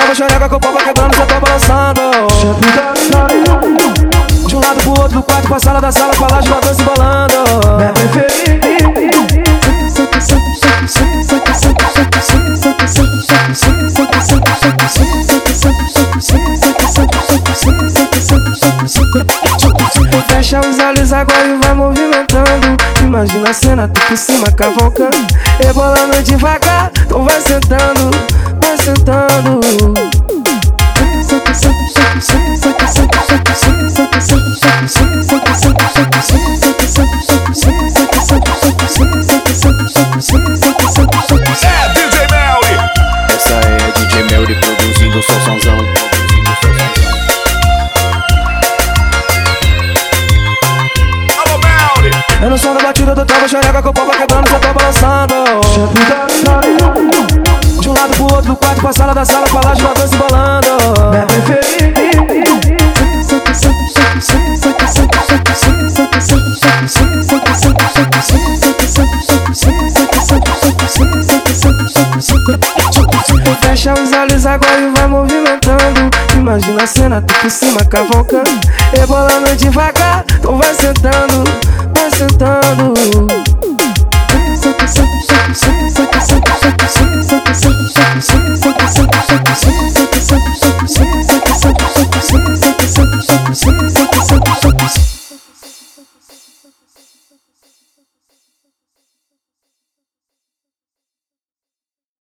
tava xereca com o pau quebrando, cê tá balançando. De um lado pro outro do quarto, pra sala da sala, pra lá de uma dança embolando. Minha preferida. Fecha os olhos agora e vai movimentando. Imagina a cena, tu por cima cavocando, rebolando devagar, tu vai sentando, vai sentando. É DJ Melly. Essa é DJ Melly produzindo o somzão. Alô Melly. Eu no som da batida do tava xereca com o pau quebrando, cê tá balançando. De um lado pro outro do quarto, pra sala da sala, pra lá de uma dança embolando. Minha preferida. Fecha os olhos agora e vai movimentando. Imagina a cena, tu por cima cavocando, rebolando devagar, tu vai sentando, vai sentando.